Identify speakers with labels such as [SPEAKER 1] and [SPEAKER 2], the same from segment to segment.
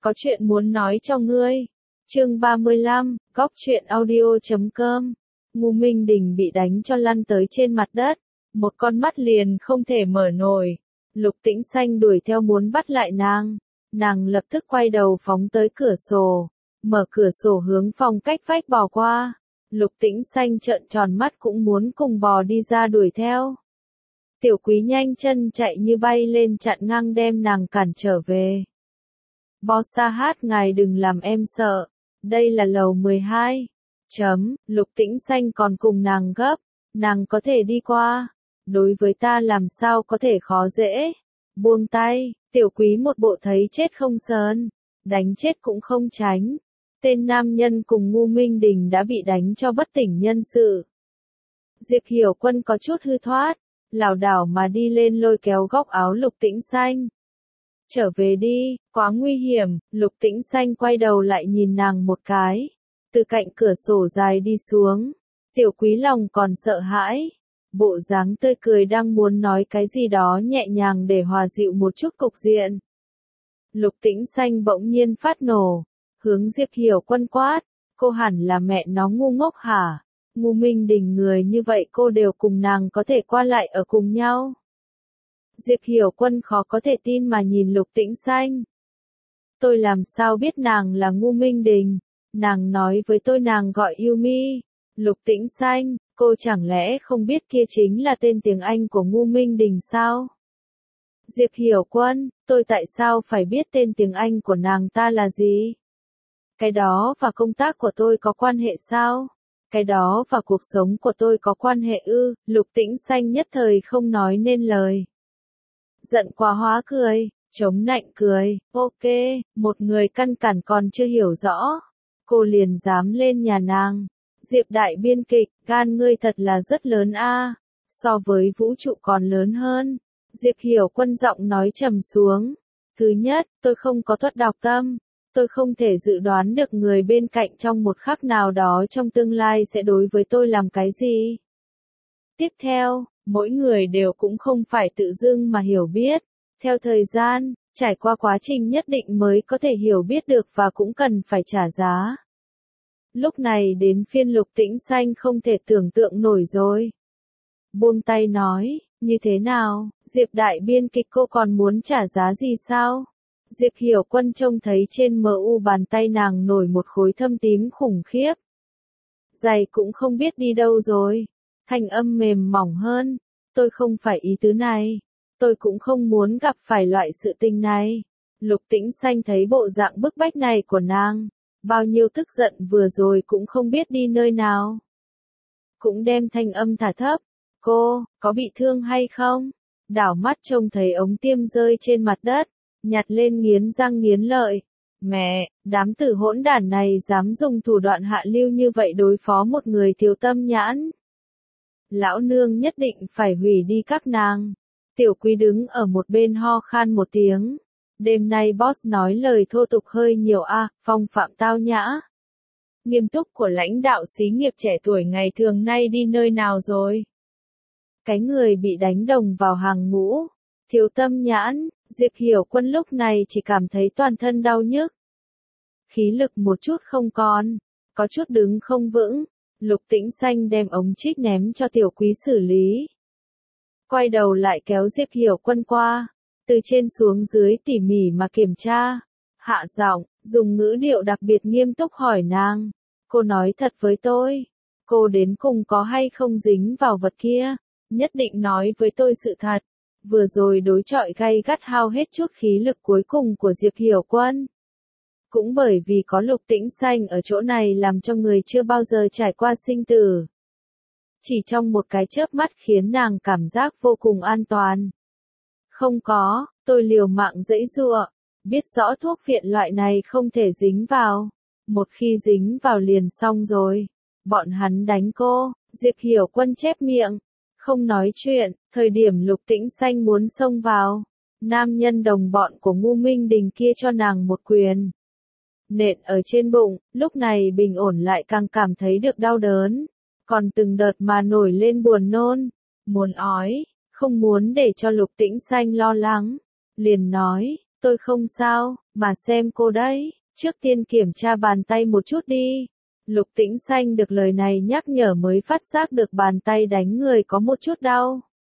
[SPEAKER 1] có chuyện muốn nói cho ngươi. Chương 35, góc truyện audio.com. Ngô Minh Đình bị đánh cho lăn tới trên mặt đất, một con mắt liền không thể mở nổi. Lục Tĩnh Xanh đuổi theo muốn bắt lại nàng lập tức quay đầu phóng tới cửa sổ, mở cửa sổ hướng phòng cách vách bò qua. Lục Tĩnh Xanh trợn tròn mắt cũng muốn cùng bò đi ra đuổi theo. Tiểu Quý nhanh chân chạy như bay lên chặn ngang đem nàng cản trở về. Boss hát, ngài đừng làm em sợ, đây là lầu 12. Lục Tĩnh Xanh còn cùng nàng gấp, nàng có thể đi qua, đối với ta làm sao có thể khó dễ. Buông tay, Tiểu Quý một bộ thấy chết không sờn, đánh chết cũng không tránh. Tên nam nhân cùng Ngô Minh Đình đã bị đánh cho bất tỉnh nhân sự. Diệp Hiểu Quân có chút hư thoát, lảo đảo mà đi lên lôi kéo góc áo Lục Tĩnh Xanh. Trở về đi, quá nguy hiểm. Lục Tĩnh Xanh quay đầu lại nhìn nàng một cái, từ cạnh cửa sổ dài đi xuống. Tiểu Quý lòng còn sợ hãi, bộ dáng tươi cười đang muốn nói cái gì đó nhẹ nhàng để hòa dịu một chút cục diện. Lục Tĩnh Xanh bỗng nhiên phát nổ, hướng Diệp Hiểu Quân quát, cô hẳn là mẹ nó ngu ngốc hả? Ngô Minh Đình người như vậy cô đều cùng nàng có thể qua lại ở cùng nhau. Diệp Hiểu Quân khó có thể tin mà nhìn Lục Tĩnh Xanh. Tôi làm sao biết nàng là Ngô Minh Đình? Nàng nói với tôi nàng gọi Yumi. Lục Tĩnh Xanh, cô chẳng lẽ không biết kia chính là tên tiếng Anh của Ngô Minh Đình sao? Diệp Hiểu Quân, tôi tại sao phải biết tên tiếng Anh của nàng ta là gì? Cái đó và công tác của tôi có quan hệ sao? Cái đó và cuộc sống của tôi có quan hệ ư? Lục Tĩnh Xanh nhất thời không nói nên lời. Giận quá hóa cười, chống nạnh cười, ok, một người căn cản còn chưa hiểu rõ. Cô liền dám lên nhà nàng. Diệp đại biên kịch, gan ngươi thật là rất lớn a, so với vũ trụ còn lớn hơn. Diệp Hiểu Quân giọng nói trầm xuống. Thứ nhất, tôi không có thuật đọc tâm. Tôi không thể dự đoán được người bên cạnh trong một khắc nào đó trong tương lai sẽ đối với tôi làm cái gì. Tiếp theo, mỗi người đều cũng không phải tự dưng mà hiểu biết. Theo thời gian, trải qua quá trình nhất định mới có thể hiểu biết được và cũng cần phải trả giá. Lúc này đến phiên Lục Tĩnh Xanh không thể tưởng tượng nổi rồi. Buông tay nói, như thế nào, Diệp đại biên kịch cô còn muốn trả giá gì sao? Diệp Hiểu Quân trông thấy trên mu bàn tay nàng nổi một khối thâm tím khủng khiếp. Giày cũng không biết đi đâu rồi. Thanh âm mềm mỏng hơn. Tôi không phải ý tứ này. Tôi cũng không muốn gặp phải loại sự tình này. Lục Tĩnh Xanh thấy bộ dạng bức bách này của nàng. Bao nhiêu tức giận vừa rồi cũng không biết đi nơi nào. Cũng đem thanh âm thả thấp. Cô, có bị thương hay không? Đảo mắt trông thấy ống tiêm rơi trên mặt đất. Nhặt lên nghiến răng nghiến lợi. Mẹ, đám tử hỗn đản này dám dùng thủ đoạn hạ lưu như vậy đối phó một người thiếu tâm nhãn. Lão nương nhất định phải hủy đi các nàng. Tiểu Quý đứng ở một bên ho khan một tiếng. Đêm nay boss nói lời thô tục hơi nhiều phong phạm tao nhã. Nghiêm túc của lãnh đạo xí nghiệp trẻ tuổi ngày thường nay đi nơi nào rồi? Cái người bị đánh đồng vào hàng ngũ. Thiếu tâm nhãn, Diệp Hiểu Quân lúc này chỉ cảm thấy toàn thân đau nhức. Khí lực một chút không còn, có chút đứng không vững. Lục Tĩnh Xanh đem ống trích ném cho Tiểu Quý xử lý. Quay đầu lại kéo Diệp Hiểu Quân qua, từ trên xuống dưới tỉ mỉ mà kiểm tra. Hạ giọng, dùng ngữ điệu đặc biệt nghiêm túc hỏi nàng. Cô nói thật với tôi, cô đến cùng có hay không dính vào vật kia? Nhất định nói với tôi sự thật. Vừa rồi đối chọi gay gắt hao hết chút khí lực cuối cùng của Diệp Hiểu Quân. Cũng bởi vì có Lục Tĩnh Xanh ở chỗ này làm cho người chưa bao giờ trải qua sinh tử. Chỉ trong một cái chớp mắt khiến nàng cảm giác vô cùng an toàn. Không có, tôi liều mạng giãy giụa, biết rõ thuốc viện loại này không thể dính vào. Một khi dính vào liền xong rồi. Bọn hắn đánh cô, Diệp Hiểu Quân chép miệng. Không nói chuyện, thời điểm Lục Tĩnh Xanh muốn xông vào. Nam nhân đồng bọn của Ngô Minh Đình kia cho nàng một quyền. Nện ở trên bụng, lúc này bình ổn lại càng cảm thấy được đau đớn. Còn từng đợt mà nổi lên buồn nôn, muốn ói, không muốn để cho Lục Tĩnh Xanh lo lắng. Liền nói, Tôi không sao, mà xem cô đấy, trước tiên kiểm tra bàn tay một chút đi. Lục Tĩnh Xanh được lời này nhắc nhở mới phát giác được bàn tay đánh người có một chút đau.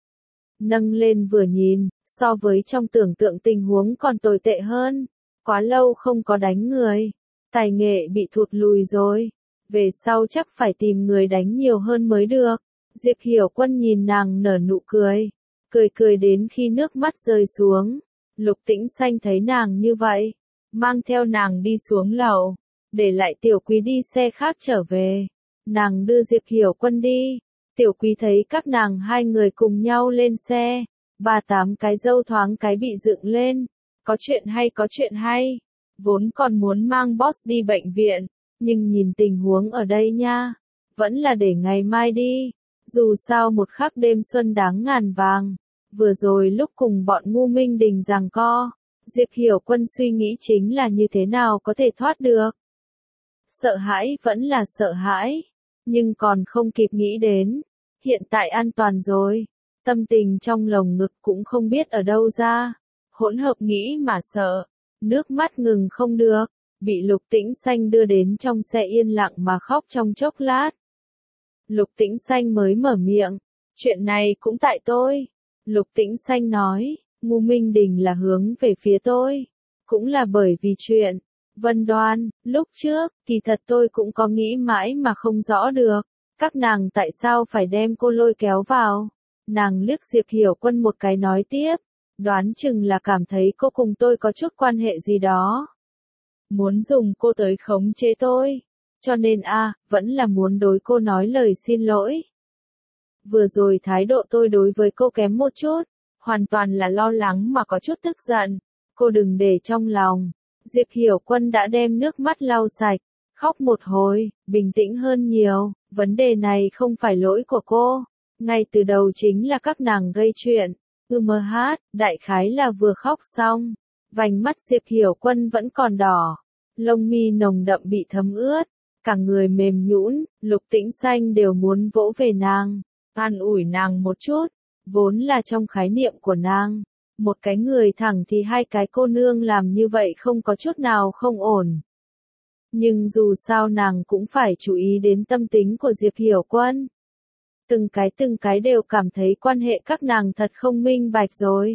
[SPEAKER 1] Nâng lên vừa nhìn, so với trong tưởng tượng tình huống còn tồi tệ hơn. Quá lâu không có đánh người, tài nghệ bị thụt lùi rồi. Về sau chắc phải tìm người đánh nhiều hơn mới được. Diệp Hiểu Quân nhìn nàng nở nụ cười. Cười đến khi nước mắt rơi xuống. Lục Tĩnh Xanh thấy nàng như vậy, mang theo nàng đi xuống lầu, để lại Tiểu Quý đi xe khác trở về. Nàng đưa Diệp Hiểu Quân đi. Tiểu Quý thấy các nàng hai người cùng nhau lên xe. 38 cái râu thoáng cái bị dựng lên. Có chuyện hay có chuyện hay. Vốn còn muốn mang boss đi bệnh viện, nhưng nhìn tình huống ở đây nha, vẫn là để ngày mai đi. Dù sao một khắc đêm xuân đáng ngàn vàng. Vừa rồi lúc cùng bọn Ngu Minh Đình giằng co, Diệp Hiểu Quân suy nghĩ chính là như thế nào có thể thoát được. Sợ hãi vẫn là sợ hãi, nhưng còn không kịp nghĩ đến. Hiện tại an toàn rồi, tâm tình trong lồng ngực cũng không biết ở đâu ra. Hỗn hợp nghĩ mà sợ, nước mắt ngừng không được, bị Lục Tĩnh Xanh đưa đến trong xe yên lặng mà khóc trong chốc lát. Lục Tĩnh Xanh mới mở miệng, chuyện này cũng tại tôi. Lục Tĩnh Xanh nói, Ngu Minh Đình là hướng về phía tôi, cũng là bởi vì chuyện Vân Đoan, lúc trước, kỳ thật tôi cũng có nghĩ mãi mà không rõ được, các nàng tại sao phải đem cô lôi kéo vào. Nàng liếc Diệp Hiểu Quân một cái nói tiếp, đoán chừng là cảm thấy cô cùng tôi có chút quan hệ gì đó. Muốn dùng cô tới khống chế tôi, cho nên vẫn là muốn đối cô nói lời xin lỗi. Vừa rồi thái độ tôi đối với cô kém một chút, hoàn toàn là lo lắng mà có chút tức giận. Cô đừng để trong lòng. Diệp Hiểu Quân đã đem nước mắt lau sạch, khóc một hồi, bình tĩnh hơn nhiều. Vấn đề này không phải lỗi của cô, ngay từ đầu chính là các nàng gây chuyện. Đại khái là vừa khóc xong, vành mắt Diệp Hiểu Quân vẫn còn đỏ, lông mi nồng đậm bị thấm ướt, cả người mềm nhũn. Lục Tĩnh Xanh đều muốn vỗ về nàng, an ủi nàng một chút. Vốn là trong khái niệm của nàng, một cái người thẳng thì hai cái cô nương làm như vậy không có chút nào không ổn. Nhưng dù sao nàng cũng phải chú ý đến tâm tính của Diệp Hiểu Quân. Từng cái đều cảm thấy quan hệ các nàng thật không minh bạch rồi.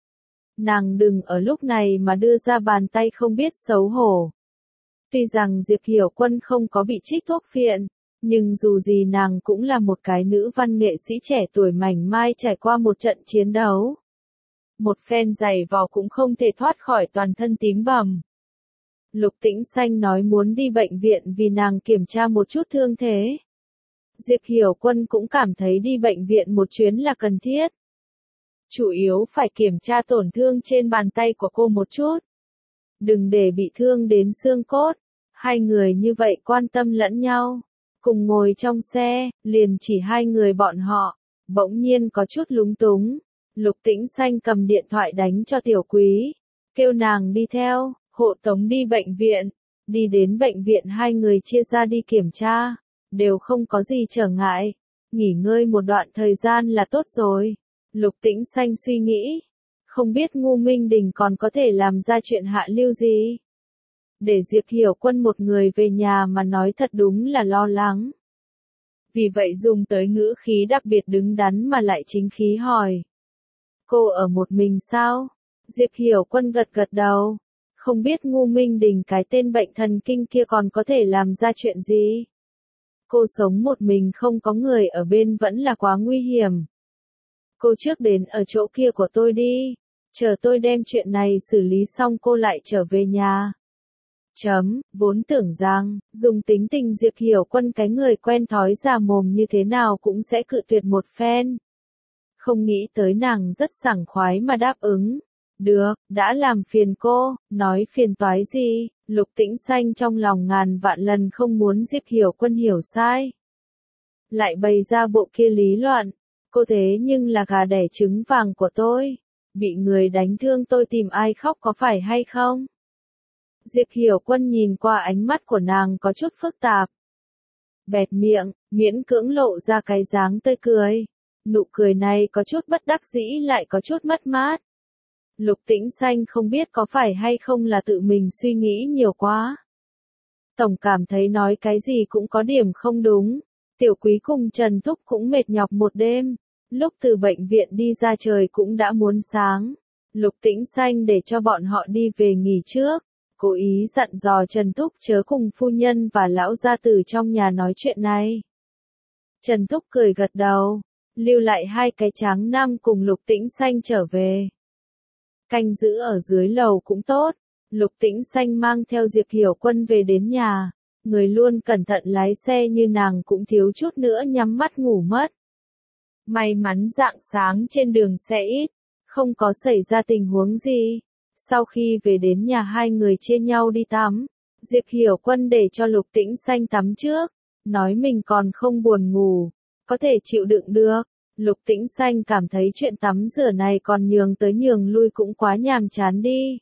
[SPEAKER 1] Nàng đừng ở lúc này mà đưa ra bàn tay không biết xấu hổ. Tuy rằng Diệp Hiểu Quân không có bị trích thuốc phiện, nhưng dù gì nàng cũng là một cái nữ văn nghệ sĩ trẻ tuổi mảnh mai trải qua một trận chiến đấu. Một phen giày vò cũng không thể thoát khỏi toàn thân tím bầm. Lục Tĩnh Xanh nói muốn đi bệnh viện vì nàng kiểm tra một chút thương thế. Diệp Hiểu Quân cũng cảm thấy đi bệnh viện một chuyến là cần thiết. Chủ yếu phải kiểm tra tổn thương trên bàn tay của cô một chút. Đừng để bị thương đến xương cốt. Hai người như vậy quan tâm lẫn nhau. Cùng ngồi trong xe, liền chỉ hai người bọn họ. Bỗng nhiên có chút lúng túng. Lục Tĩnh Xanh cầm điện thoại đánh cho Tiểu Quý. Kêu nàng đi theo, hộ tống đi bệnh viện. Đi đến bệnh viện hai người chia ra đi kiểm tra. Đều không có gì trở ngại. Nghỉ ngơi một đoạn thời gian là tốt rồi. Lục Tĩnh Xanh suy nghĩ. Không biết Ngu Minh Đình còn có thể làm ra chuyện hạ lưu gì. Để Diệp Hiểu Quân một người về nhà mà nói thật đúng là lo lắng. Vì vậy dùng tới ngữ khí đặc biệt đứng đắn mà lại chính khí hỏi. Cô ở một mình sao? Diệp Hiểu Quân gật đầu. Không biết Ngu Minh Đình cái tên bệnh thần kinh kia còn có thể làm ra chuyện gì? Cô sống một mình không có người ở bên vẫn là quá nguy hiểm. Cô trước đến ở chỗ kia của tôi đi. Chờ tôi đem chuyện này xử lý xong cô lại trở về nhà. Vốn tưởng rằng, dùng tính tình Diệp Hiểu Quân cái người quen thói già mồm như thế nào cũng sẽ cự tuyệt một phen. Không nghĩ tới nàng rất sảng khoái mà đáp ứng. Được, đã làm phiền cô, nói phiền toái gì. Lục Tĩnh Xanh trong lòng ngàn vạn lần không muốn Diệp Hiểu Quân hiểu sai. Lại bày ra bộ kia lý luận. Cô thế nhưng là gà đẻ trứng vàng của tôi. Bị người đánh thương tôi tìm ai khóc có phải hay không? Diệp Hiểu Quân nhìn qua ánh mắt của nàng có chút phức tạp. Bẹt miệng, miễn cưỡng lộ ra cái dáng tươi cười. Nụ cười này có chút bất đắc dĩ lại có chút mất mát. Lục Tĩnh Xanh không biết có phải hay không là tự mình suy nghĩ nhiều quá. Tổng cảm thấy nói cái gì cũng có điểm không đúng. Tiểu Quý cùng Trần Thúc cũng mệt nhọc một đêm. Lúc từ bệnh viện đi ra trời cũng đã muốn sáng. Lục Tĩnh Xanh để cho bọn họ đi về nghỉ trước. Cố ý dặn dò Trần Thúc chớ cùng phu nhân và lão gia tử trong nhà nói chuyện này. Trần Thúc cười gật đầu, lưu lại hai cái tráng nam cùng Lục Tĩnh Xanh trở về. Canh giữ ở dưới lầu cũng tốt. Lục Tĩnh Xanh mang theo Diệp Hiểu Quân về đến nhà. Người luôn cẩn thận lái xe như nàng cũng thiếu chút nữa nhắm mắt ngủ mất. May mắn rạng sáng trên đường xe ít, không có xảy ra tình huống gì. Sau khi về đến nhà hai người chia nhau đi tắm. Diệp Hiểu Quân để cho Lục Tĩnh Xanh tắm trước, nói mình còn không buồn ngủ, có thể chịu đựng được. Lục Tĩnh Xanh cảm thấy chuyện tắm rửa này còn nhường tới nhường lui cũng quá nhàm chán đi.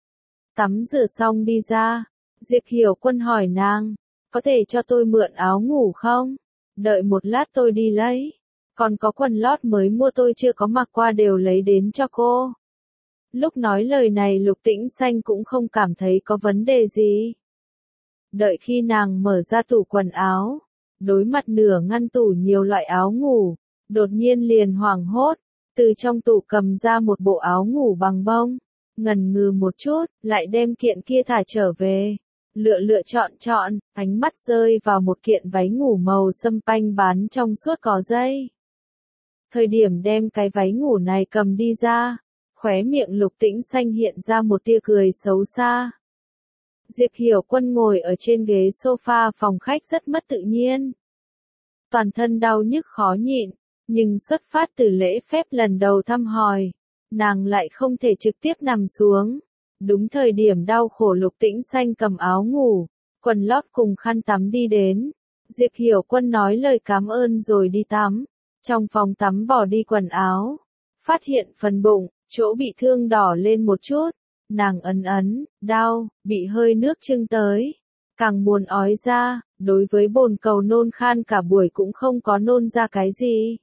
[SPEAKER 1] Tắm rửa xong đi ra, Diệp Hiểu Quân hỏi nàng, có thể cho tôi mượn áo ngủ không? Đợi một lát tôi đi lấy. Còn có quần lót mới mua tôi chưa có mặc qua đều lấy đến cho cô. Lúc nói lời này Lục Tĩnh Xanh cũng không cảm thấy có vấn đề gì. Đợi khi nàng mở ra tủ quần áo, đối mặt nửa ngăn tủ nhiều loại áo ngủ, đột nhiên liền hoảng hốt, từ trong tủ cầm ra một bộ áo ngủ bằng bông, ngần ngừ một chút, lại đem kiện kia thả trở về. Lựa chọn, ánh mắt rơi vào một kiện váy ngủ màu sâm panh bán trong suốt có dây. Thời điểm đem cái váy ngủ này cầm đi ra, khóe miệng Lục Tĩnh Xanh hiện ra một tia cười xấu xa. Diệp Hiểu Quân ngồi ở trên ghế sofa phòng khách rất mất tự nhiên. Toàn thân đau nhức khó nhịn, nhưng xuất phát từ lễ phép lần đầu thăm hỏi, nàng lại không thể trực tiếp nằm xuống. Đúng thời điểm đau khổ Lục Tĩnh Xanh cầm áo ngủ, quần lót cùng khăn tắm đi đến. Diệp Hiểu Quân nói lời cảm ơn rồi đi tắm. Trong phòng tắm bỏ đi quần áo, phát hiện phần bụng, chỗ bị thương đỏ lên một chút. Nàng ấn, đau, bị hơi nước chưng tới. Càng muốn ói ra, đối với bồn cầu nôn khan cả buổi cũng không có nôn ra cái gì.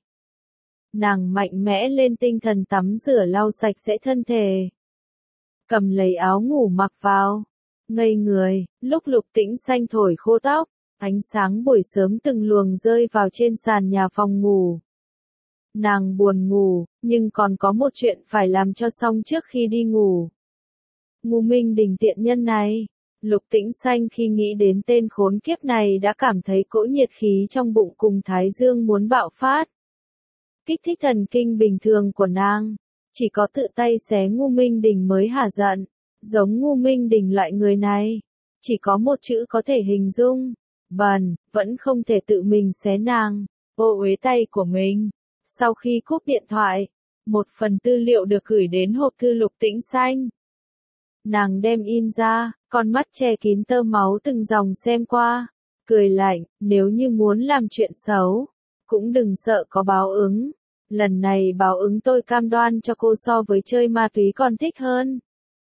[SPEAKER 1] Nàng mạnh mẽ lên tinh thần tắm rửa lau sạch sẽ thân thể. Cầm lấy áo ngủ mặc vào. Ngây người, lúc Lục Tĩnh Xanh thổi khô tóc, ánh sáng buổi sớm từng luồng rơi vào trên sàn nhà phòng ngủ. Nàng buồn ngủ, nhưng còn có một chuyện phải làm cho xong trước khi đi ngủ. Ngô Minh Đình tiện nhân này. Lục Tĩnh Xanh khi nghĩ đến tên khốn kiếp này đã cảm thấy cỗ nhiệt khí trong bụng cùng thái dương muốn bạo phát. Kích thích thần kinh bình thường của nàng. Chỉ có tự tay xé Ngô Minh Đình mới hả giận. Giống Ngô Minh Đình loại người này. Chỉ có một chữ có thể hình dung. Bần, vẫn không thể tự mình xé nàng. Ô uế tay của mình. Sau khi cúp điện thoại, một phần tư liệu được gửi đến hộp thư Lục Tĩnh Xanh. Nàng đem in ra, con mắt che kín tơ máu từng dòng xem qua, cười lạnh, nếu như muốn làm chuyện xấu, cũng đừng sợ có báo ứng. Lần này báo ứng tôi cam đoan cho cô so với chơi ma túy còn thích hơn.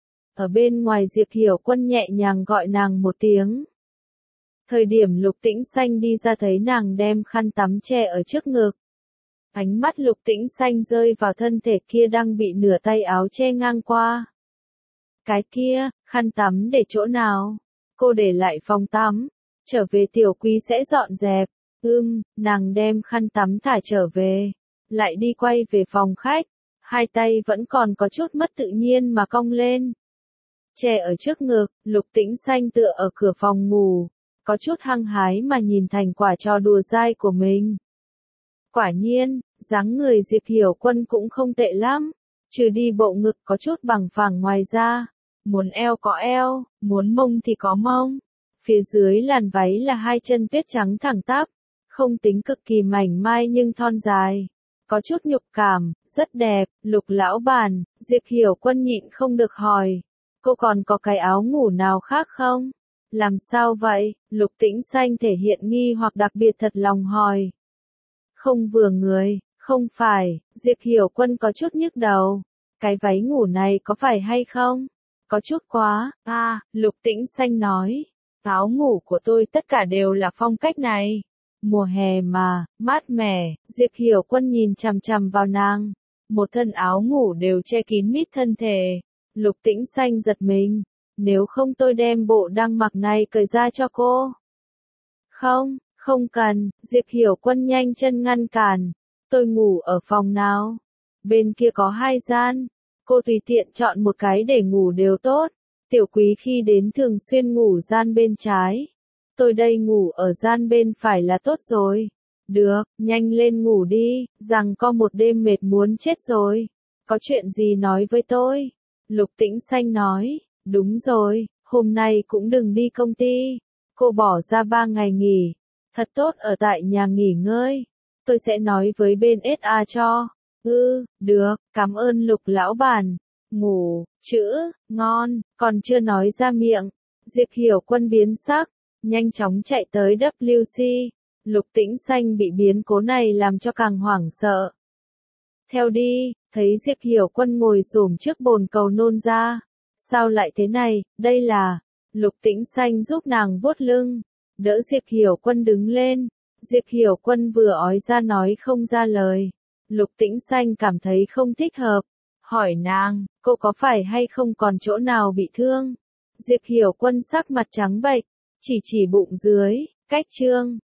[SPEAKER 1] Ở bên ngoài Diệp Hiểu Quân nhẹ nhàng gọi nàng một tiếng. Thời điểm Lục Tĩnh Xanh đi ra thấy nàng đem khăn tắm che ở trước ngực. Ánh mắt Lục Tĩnh Xanh rơi vào thân thể kia đang bị nửa tay áo che ngang qua. Cái kia, khăn tắm để chỗ nào? Cô để lại phòng tắm. Trở về Tiểu Quý sẽ dọn dẹp. Nàng đem khăn tắm thả trở về. Lại đi quay về phòng khách. Hai tay vẫn còn có chút mất tự nhiên mà cong lên. Che ở trước ngực, Lục Tĩnh Xanh tựa ở cửa phòng ngủ. Có chút hăng hái mà nhìn thành quả trò đùa dai của mình. Quả nhiên, dáng người Diệp Hiểu Quân cũng không tệ lắm. Trừ đi bộ ngực có chút bằng phẳng ngoài ra. Muốn eo có eo, muốn mông thì có mông. Phía dưới làn váy là hai chân tuyết trắng thẳng tắp. Không tính cực kỳ mảnh mai nhưng thon dài. Có chút nhục cảm, rất đẹp. Lục lão bản, Diệp Hiểu Quân nhịn không được hỏi. Cô còn có cái áo ngủ nào khác không? Làm sao vậy? Lục Tĩnh Xanh thể hiện nghi hoặc đặc biệt thật lòng hỏi. Không vừa người, không phải. Diệp Hiểu Quân có chút nhức đầu. Cái váy ngủ này có phải hay không? Có chút quá. Lục Tĩnh Xanh nói. Áo ngủ của tôi tất cả đều là phong cách này. Mùa hè mà, mát mẻ. Diệp Hiểu Quân nhìn chằm chằm vào nàng. một thân áo ngủ đều che kín mít thân thể. Lục Tĩnh Xanh giật mình, nếu không tôi đem bộ đang mặc này cởi ra cho cô. Không, không cần, Diệp Hiểu Quân nhanh chân ngăn cản, tôi ngủ ở phòng nào? Bên kia có 2 gian, cô tùy tiện chọn một cái để ngủ đều tốt. Tiểu Quý khi đến thường xuyên ngủ gian bên trái. Tôi đây ngủ ở gian bên phải là tốt rồi. Được, nhanh lên ngủ đi, rằng có một đêm mệt muốn chết rồi. Có chuyện gì nói với tôi? Lục Tĩnh Xanh nói, đúng rồi, hôm nay cũng đừng đi công ty. Cô bỏ ra 3 ngày nghỉ, thật tốt ở tại nhà nghỉ ngơi. Tôi sẽ nói với bên SA cho. Được, cảm ơn Lục lão bản. Ngủ, chữ, ngon, còn chưa nói ra miệng. Diệp Hiểu Quân biến sắc, nhanh chóng chạy tới WC. Lục Tĩnh Xanh bị biến cố này làm cho càng hoảng sợ. Theo đi, thấy Diệp Hiểu Quân ngồi xổm trước bồn cầu nôn ra. Sao lại thế này, đây là... Lục Tĩnh Xanh giúp nàng vuốt lưng, đỡ Diệp Hiểu Quân đứng lên. Diệp Hiểu Quân vừa ói ra nói không ra lời. Lục Tĩnh Xanh cảm thấy không thích hợp. Hỏi nàng, cô có phải hay không còn chỗ nào bị thương? Diệp Hiểu Quân sắc mặt trắng bệch, chỉ bụng dưới, cách chương.